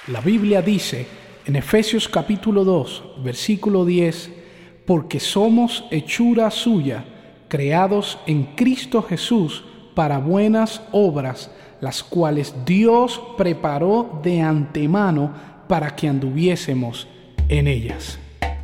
La Biblia dice en Efesios capítulo 2, versículo 10, porque somos hechura suya, creados en Cristo Jesús para buenas obras, las cuales Dios preparó de antemano para que anduviésemos en ellas.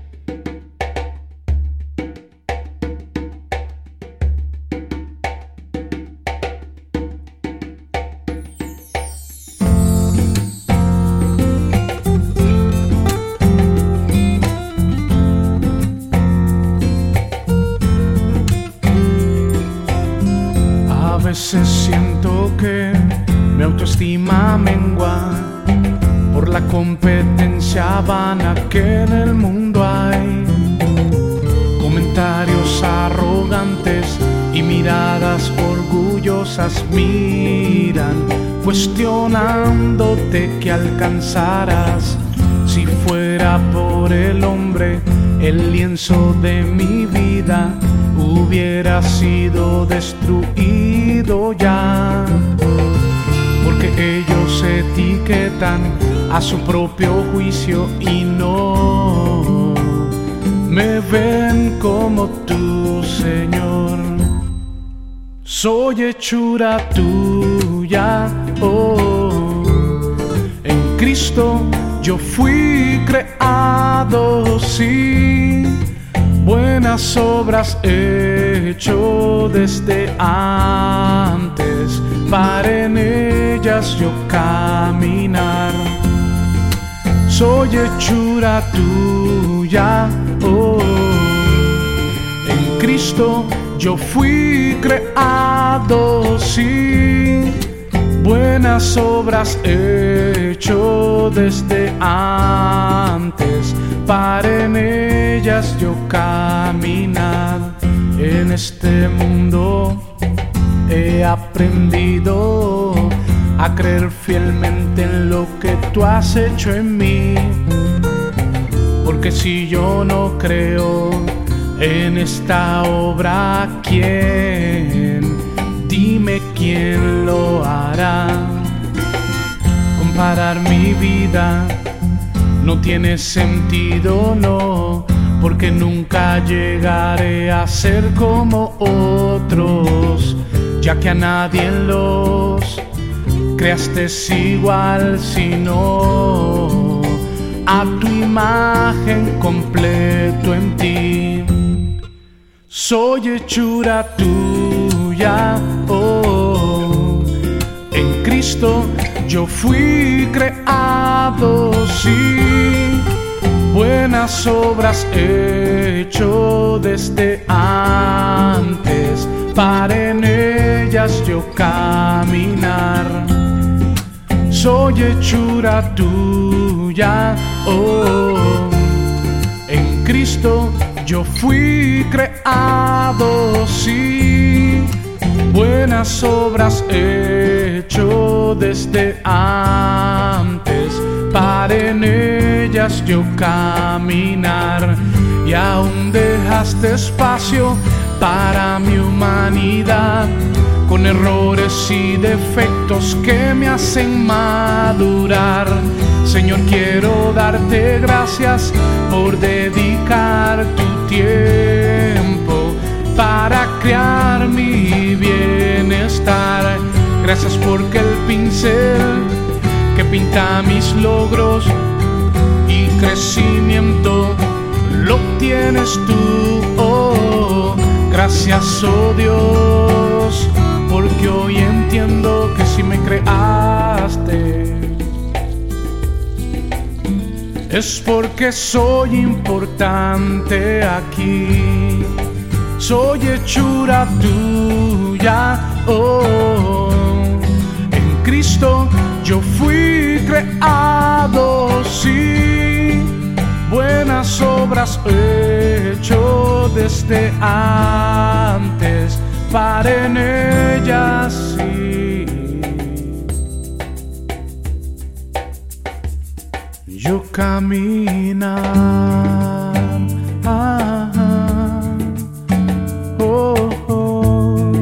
A veces siento que mi autoestima mengua por la competencia vana que en el mundo hay. Comentarios arrogantes y miradas orgullosas miran, cuestionándote que alcanzarás. Si fuera por el hombre, el lienzo de mi vida hubiera sido destruido ya, porque ellos etiquetan a su propio juicio y no me ven como tú, Señor. Soy hechura tuya, oh, en Cristo yo fui creado, sí. Buenas obras he hecho desde antes, para en ellas yo caminar. Soy hechura tuya, oh, en Cristo yo fui creado, sí. Buenas obras he hecho desde antes, para en ellas yo caminar. En este mundo he aprendido a creer fielmente en lo que tú has hecho en mí, porque si yo no creo en esta obra, ¿quién? Dime quién lo hará. Comparar mi vida no tiene sentido, no, porque nunca llegaré a ser como otros, ya que a nadie los creaste igual, sino a tu imagen completo en ti. Soy hechura tuya, oh, en Cristo yo fui creado, sí. Buenas obras he hecho desde antes, para en ellas yo caminar. Soy hechura tuya, oh, en Cristo yo fui creado, sí. Buenas obras he hecho desde antes, para en ellas yo caminar. Y aún dejaste espacio para mi humanidad, con errores y defectos que me hacen madurar. Señor, quiero darte gracias por dedicar tu tiempo para crear mi bienestar. Gracias porque el pincel que pinta mis logros y crecimiento lo tienes tú, oh. Gracias, oh Dios, porque hoy entiendo que si me creaste es porque soy importante aquí. Soy hechura tuya, oh, en Cristo yo fui creado, sí. Buenas obras he hecho desde antes, para en ellas, sí. Yo caminar, oh, oh.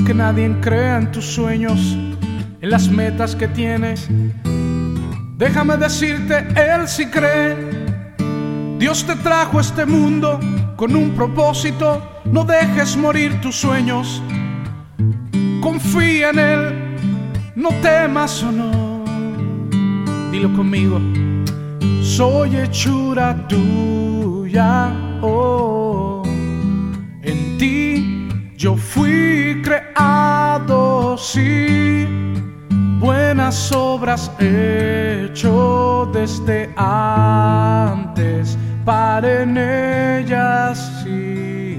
aunque nadie crea en tus sueños, en las metas que tienes, déjame decirte, Él sí cree. Dios te trajo a este mundo con un propósito. No dejes morir tus sueños. Confía en Él, no temas o no. Dilo conmigo. Soy hechura tuya, oh. En ti yo fui creado, sí. Buenas obras he hecho desde antes, para en ellas sí.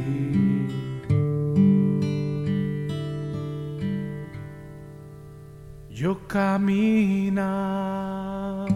Yo caminar.